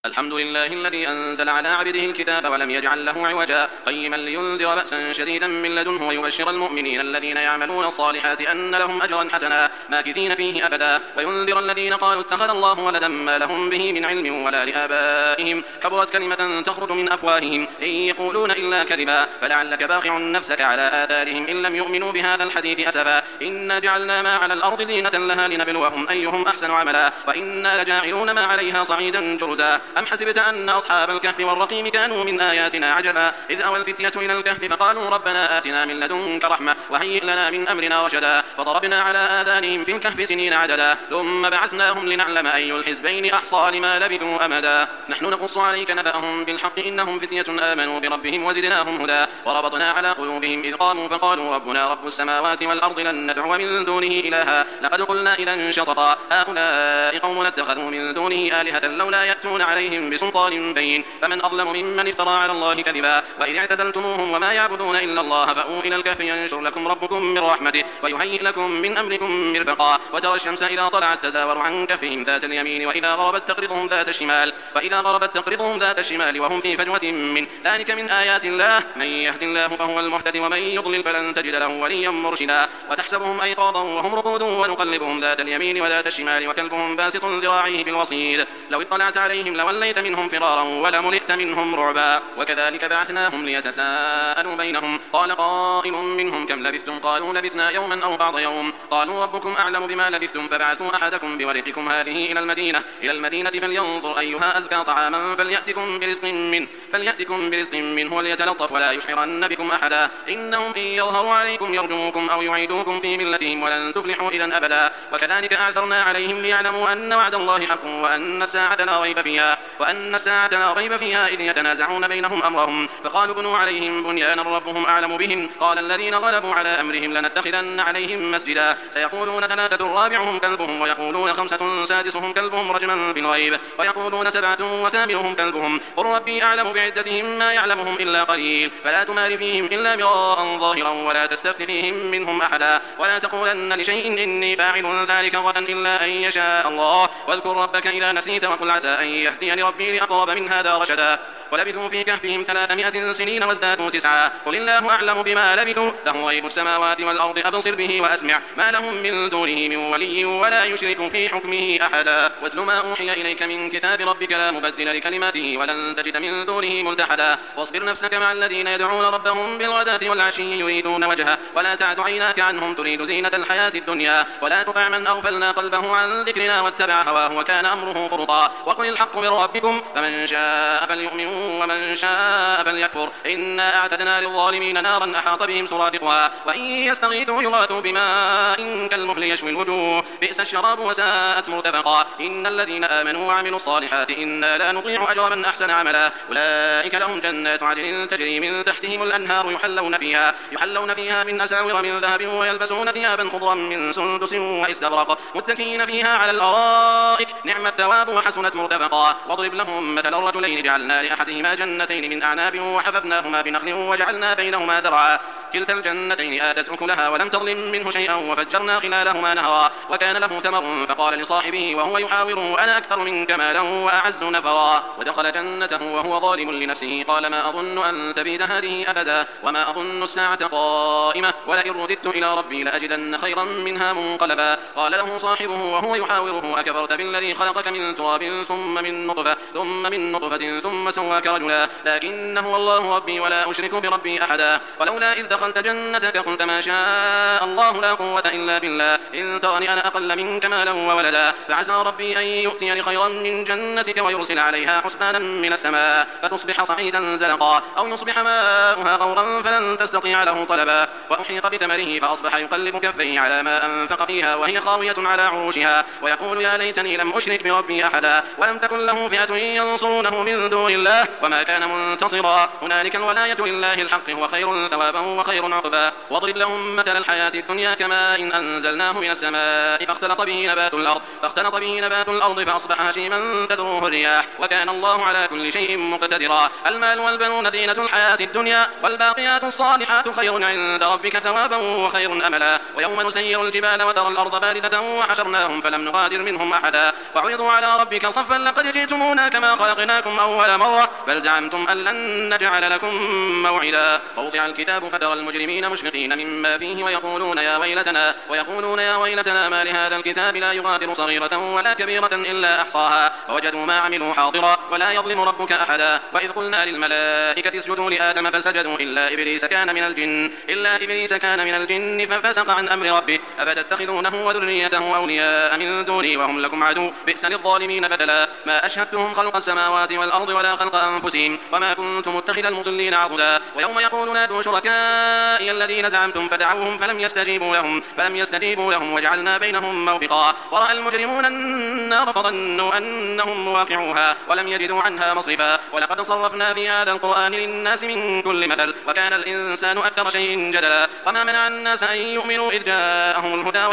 الحمد لله الذي أنزل على عبده الكتاب ولم يجعل له عوجا قيما لينذر بأسا شديدا من لدنه ويبشر المؤمنين الذين يعملون الصالحات أن لهم أجرا حسنا ماكثين فيه أبدا وينذر الذين قالوا اتخذ الله ولدا ما لهم به من علم ولا لآبائهم كبرت كلمة تخرج من أفواههم إن يقولون إلا كذبا فلعلك باخع نفسك على آثارهم إن لم يؤمنوا بهذا الحديث أسفا إنا جعلنا ما على الأرض زينة لها لنبلوهم أيهم أحسن عملا وإنا لجاعلون ما عليها صعيدا جرزا أم حسبت أن أصحاب الكهف والرقيم كانوا من آياتنا عجبا إذ أوى الفتية إلى الكهف فقالوا ربنا آتنا من لدنك رحمة وهيئ لنا من أمرنا رشدا فضربنا على آذانهم في الكهف سنين عددا ثم بعثناهم لنعلم أي الحزبين أحصى لما لبثوا أمدا نحن نقص عليك نبأهم بالحق إنهم فتية آمنوا بربهم وزدناهم هدى وربطنا على قلوبهم إذ قاموا فقالوا ربنا رب السماوات والأرض لن ندعو من دونه إلها لقد قلنا إذا شططا هؤلاء قوم اتخذوا من دونه آلهة لولا يأتون عليهم بسلطان بين فمن أظلم ممن افترى على الله كذبا وإذ اعتزلتموهم وما يعبدون إلا الله فأووا إلى الكهف ينشر لكم ربكم من رحمته ويهيئ لكم من أمركم مرفقا وترى الشمس إذا طلعت تزاور عن كهفهم ذات اليمين وإذا غربت تقرضهم ذات الشمال وهم في فجوة من ذلك من آيات الله من يهد الله فهو المهتد ومن يضلل فلن تجد له وليا مرشدا وتحسبهم أيقاظا وهم رقود ونقلبهم ذات اليمين وذات الشمال وكلبهم باسط ذراعيه بالوصيد لو اطلعت عليهم لوليت منهم فرارا ولملئت منهم رعبا وكذلك بعثناهم ليتساءلوا بينهم قال قائل منهم كم لبثتم قالوا لبثنا يوما أو بعض يوم قالوا ربكم أعلم بما لبثتم فبعثوا أحدكم بورقكم هذه إلى المدينة فلينظر أيها أزكى طعاما فليأتكم برزق منه وليتلطف ولا يشعرن بكم أحدا إنهم إن يظهروا عليكم يرجوكم أو يعيدوكم في ملتهم ولن تفلحوا إذا أبدا وكذلك أعثرنا عليهم ليعلموا أن وعد الله حق وأن الساعة لا ريب فيها إذ يتنازعون بينهم أمرهم فقالوا بنوا عليهم بنيانا ربهم أعلم بهم قال الذين غلبوا على أمرهم لنتخذن عليهم مسجدا سيقولون 3 رابعهم كلبهم ويقولون 5 سادسهم كلبهم رجما بالغيب ويقولون 7 وثامنهم كلبهم قل ربي أعلم بعدتهم ما يعلمهم إلا قليل فلا تمار فيهم إلا مراء ظاهرا ولا تستفت فيهم منهم أحدا ولا تقولن لشيء إني فاعل ذلك غدا إلا أن يشاء الله واذكر ربك إذا نسيت وقل عسى أن يهديني ربي لأقرب من هذا رشدا ولبثوا في كهفهم 300 سنين وازدادوا 9 قل الله أعلم بما لبثوا له غيب السماوات والأرض أبصر به وأسمع ما لهم من دونه من ولي ولا يشرك في حكمه أحدا واتل ما أوحي إليك من كتاب ربك لا مبدل لكلماته ولن تجد من دونه ملتحدا واصبر نفسك مع الذين يدعون ربهم بالغداة والعشي يريدون وجهه ولا تعد عيناك عنهم تريد زينة الحياة الدنيا ولا تطع من أغفلنا قلبه عن ذكرنا واتبع هواه وكان أمره فرطا وقل الحق من ربكم فمن شاء فليؤمن ومن شاء فليكفر إنا أعتدنا للظالمين نارا أحاط بهم سرادقها وإن يستغيثوا يغاثوا بماء كالمهل يشوي الوجوه بئس الشراب وساءت مرتفقا إن الذين آمنوا وعملوا الصالحات إنا لا نضيع أجر من أحسن عملا أولئك لهم جنات عدن تجري من تحتهم الأنهار يحلون فيها من أساور من ذهب ويلبسون ثيابا خضرا من سندس واستبرق متكئين فيها على الأرائك نعم الثواب وحسنت مرتفقا واضرب لهم مثل الرجلين جعلنا لأحدهما جنتين من أعناب وحففناهما بنخل وجعلنا بينهما زرعا كلتا الجنتين آتت أكلها ولم تظلم منه شيئا وفجرنا خلالهما نهرا وكان له ثمر فقال لصاحبه وهو يحاوره أنا أكثر منك مالا وأعز نفرا ودخل جنته وهو ظالم لنفسه قال ما أظن أن تبيد هذه أبدا وما أظن الساعة قائمة ولئن رددت إلى ربي لأجدن خيرا منها منقلبا قال له صاحبه وهو يحاوره أكفرت بالذي خلقك من تراب ثم من نطفة ثم سواك رجلا لكن هو الله ربي ولا أشرك بربي أحدا ولولا إذ دخلت جنتك قلت ما شاء الله لا قوة إلا بالله إن ترني أنا أقل منك مالا وولدا فعسى ربي أن يؤتيني خيرا من جنتك ويرسل عليها حسبانا من السماء فتصبح صعيدا زلقا أو يصبح ماؤها غورا فلن تستطيع له طلبا وأحيط بثمره فأصبح يقلب كفيه على ما أنفق فيها وهي خاوية على عروشها ويقول يا ليتني لم أشرك بربي أحدا ولم تكن له فئة ينصرونه من دون الله وما كان منتصرا هنالك الولاية لله الحق هو خير ثوابا خير عقبا واضرب لهم مثل الحياة الدنيا كماء إن أنزلناه من السماء فاختلط به نبات الأرض فأصبح هشيما تذروه الرياح وكان الله على كل شيء مقتدرا المال والبنون زينة الحياة الدنيا والباقيات الصالحات خير عند ربك ثوابا وخير أملا ويوم نسير الجبال وترى الأرض بارزة وحشرناهم فلم نغادر منهم أحدا وعرضوا على ربك صفا لقد جئتمونا كما خلقناكم أول مرة بل زعمتم أن لن نجعل لكم موعدا ووضع الكتاب فترى المجرمين مشفقين مما فيه ويقولون يا ويلتنا ما لهذا الكتاب لا يغادر صغيرة ولا كبيرة إلا أحصاها ووجدوا ما عملوا حاضرا ولا يظلم ربك أحدا وإذ قلنا للملائكة اسجدوا لآدم فسجدوا إلا إبليس كان من الجن ففسق عن أمر ربه أفتتخذونه وذريته أولياء من دوني وهم لكم عدو بئس للظالمين بدلا ما أشهدتهم خلق السماوات والأرض ولا خلق أنفسهم وما كنت متخذ المضلين عضدا ويوم يقول نادوا شركائي الذين زعمتم فدعوهم فلم يستجيبوا لهم وجعلنا بينهم موبقا ورأى المجرمون النار فظنوا أنهم مواقعوها ولم يجدوا عنها مصرفا ولقد صرفنا في هذا القرآن للناس من كل مثل وكان الإنسان أكثر شيء جدلا وما منع الناس أن يؤمنوا إذ جاءهم الهدى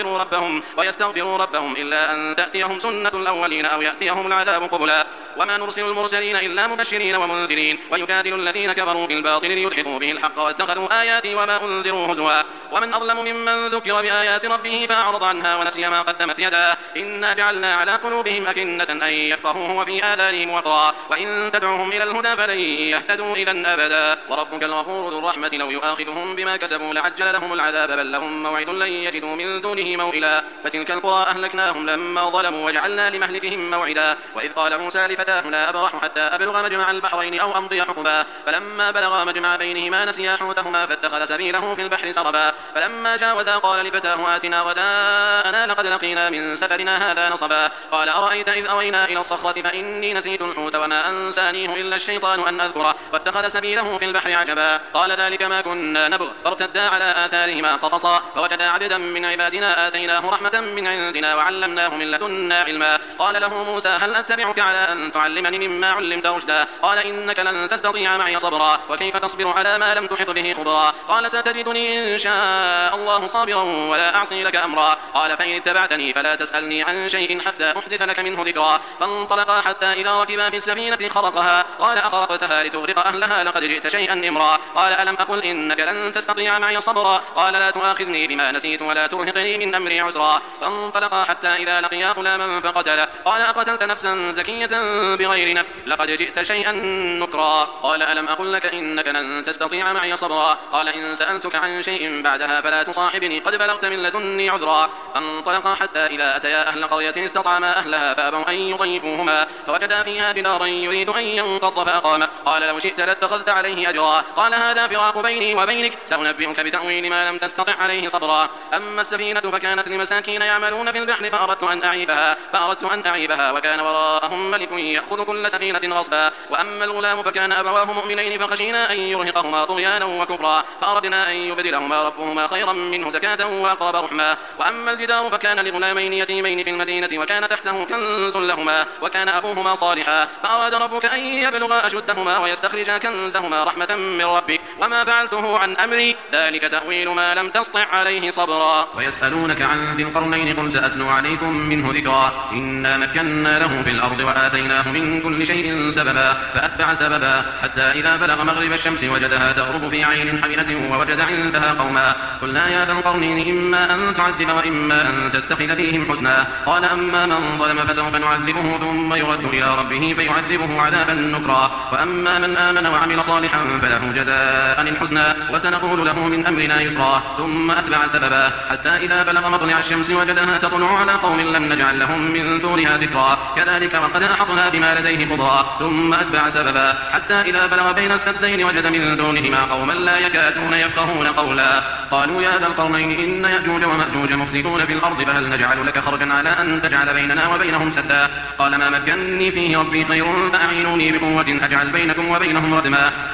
ويستغفروا ربهم إلا أن تأتيهم سنة الأولين أو يأتيهم العذاب قبلا وما نرسل المرسلين إلا مبشرين ومنذرين ويجادل الذين كفروا بالباطل ليدحضوا به الحق واتخذوا آياتي وما أنذروا هزوا ومن أظلم ممن ذكر بآيات ربه فأعرض عنها ونسي ما قدمت يداه إنا جعلنا على قلوبهم أكنة أن يفقهوه وفي آذانهم وقرا وإن تدعوهم إلى الهدى فلن يهتدوا إذا أبدا وربك الغفور ذو الرحمة لو يؤاخذهم بما كسبوا لعجل لهم العذاب بل لهم موعد لن يجدوا من دونه موئلا فتلك القرى أهلكناهم لما ظلموا وجعلنا لمهلكهم موعدا وإذ قال موسى لفتاه لا أبرح حتى أبلغ مجمع البحرين أو أمضي حقبا فلما بلغا مجمع بينهما نسيا حوتهما فاتخذ سبيله في البحر سربا فلما جاوزا قال لفتاه آتنا غداءنا لقد لقينا من سفرنا هذا نصبا قال أرأيت إذ أوينا إلى الصخرة فإني نسيت الحوت وما أنسانيه إلا الشيطان أن أذكره واتخذ سبيله في البحر عجبا قال ذلك ما كنا نبغ فارتدا على آثارهما قصصا فوجدا عبدا من عبادنا آتيناه رحمة من عندنا وعلمناه من لدنا علما قال له موسى هل أتبعك على أن تعلمني مما علمت رشدا قال إنك لن تستطيع معي صبرا وكيف تصبر على ما لم تحط به خبرا قال ستجدني إن شاء الله صابرا ولا أعصي لك أمرا قال فإن اتبعتني فلا تسألني عن شيء حتى أحدث لك منه ذكرا فانطلقا حتى إذا ركبا في السفينة خرقها قال أخرقتها لتغرق أهلها لقد جئت شيئا إمرا قال ألم أقل إنك لن تستطيع معي صبرا قال لا تؤاخذني بما نسيت ولا ترهقني من أمري عسرا فانطلقا حتى إذا لقيا غلاما فقتله قال أقتلت نفسا زكية بغير نفس لقد جئت شيئا نكرا قال ألم أقل لك إنك لن تستطيع معي صبرا قال إن سألتك عن شيء بعدها فلا تصاحبني قد بلغت من لدني عذرا فانطلقا حتى إذا أتيا أهل قرية استطعما أهلها فأبوا أن يضيفوهما فوجدا فيها جدارا يريد أن ينقض فأقامه قال لو شئت لاتخذت عليه أجرا قال هذا فراق بيني وبينك سأنبئك بتأويل ما لم تستطع عليه صبرا أما السفينة فكانت لمساكين يعملون في البحر فأردت أن أعيبها وكان وراءهم ملك يأخذ كل سفينة غصبا وأما الغلام فكان أبواه مؤمنين فخشينا أن يرهقهما طغيانا وكفرا فأردنا أن يبدلهما ربهما خيرا منه زكاة وأقرب رحما وأما الجدار فكان لغلامين يتيمين في المدينة وكان تحته كنز لهما وكان أبوهما صالحا فأراد ربك أن يبلغا أشدهما ويستخرجا كنزهما رحمة من ربك وما فعلته عن أمري ذلك تأويل ما لم تسطع عليه صبرا ويسألونك عن ذي القرنين قل سأتلو عليكم منه ذكرا إنا مكنا له في الأرض وآتيناه من كل شيء سببا فأتبع سببا حتى إذا بلغ مغرب الشمس وجدها تغرب في عين حمئة ووجد عندها قوما قلنا يا ذا القرنين إما أن تعذب وإما أن تتخذ فيهم حسنا قال أما من ظلم فسوف نعذبه ثم يرد إلى ربه فيعذبه عذابا نكرا وأما من آمن وعمل صالحا فله جزاء الحسنى وسنقول له من أمرنا يسرا ثم أتبع سببا حتى إذا بلغ مطلع الشمس وجدها تطلع على قوم لم نجعل لهم من دونها سترا كذلك وقد أحطنا بما لديه خبرا ثم أتبع سببا حتى إذا بلغ بين السدين وجد من دونهما قوما لا يكادون يفقهون قولا قالوا يا ذا القرنين إن يأجوج ومأجوج مفسدون في الأرض فهل نجعل لك خرجا على أن تجعل بيننا وبينهم سدا قال ما مكنني فيه ربي خير فأعينوني بقوة أجعل بينكم وبينهم ردما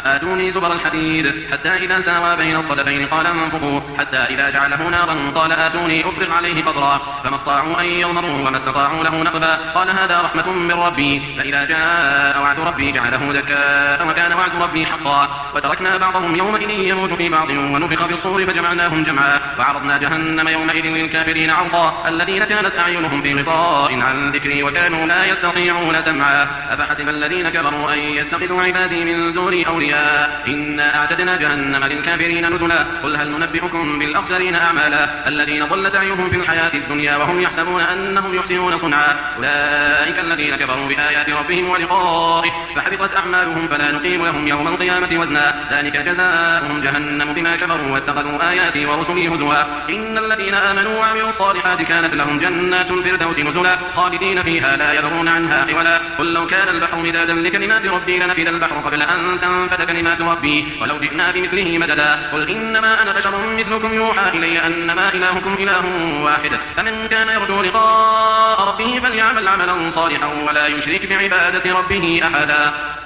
آتوني زبر الحديد حتى إذا ساوى بين الصدفين قال انفخوا حتى إذا جعله نارا قال آتوني أفرغ عليه قطرا فما استطاعوا أن يظهروه وما استطاعوا له نقبا قال هذا رحمة من ربي فإذا جاء وعد ربي جعله دكاء وكان وعد ربي حقا وتركنا بعضهم يومئذ يموت في بعض ونفخ في الصور فجمعناهم جمعا وعرضنا جهنم يومئذ للكافرين عرضا الذين كانت أعينهم في غطاء عن ذكري وكانوا لا يستطيعون سمعا أفحسب الذين كفروا أن يتخذوا عبادي من دوني أولياء إنا أعتدنا جهنم للكافرين نزلا قل هل ننبئكم بالأخسرين أعمالا الذين ضل سعيهم في الحياة الدنيا وهم يحسبون أنهم يحسنون صنعا أولئك الذين كفروا بآيات ربهم ولقائه فحبطت أعمالهم فلا نقيم لهم يوم القيامة وزنا ذلك جزاؤهم جهنم بما كفروا واتخذوا آياتي ورسلي هزوا إن الذين آمنوا وعملوا الصالحات كانت لهم جنات الفردوس نزلا خالدين فيها لا يبغون عنها حولا قل لو كان البحر مدادا لكلمات ربي لنفد البحر قبل أن تنفد كلمات ربي ولو جئنا بمثله مددا قل إنما أنا بشر مثلكم يوحى إلي أنما إلهكم إله واحد فمن كان يرجو لقاء ربه فليعمل عملا صالحا ولا يشرك بعبادة ربه أحدا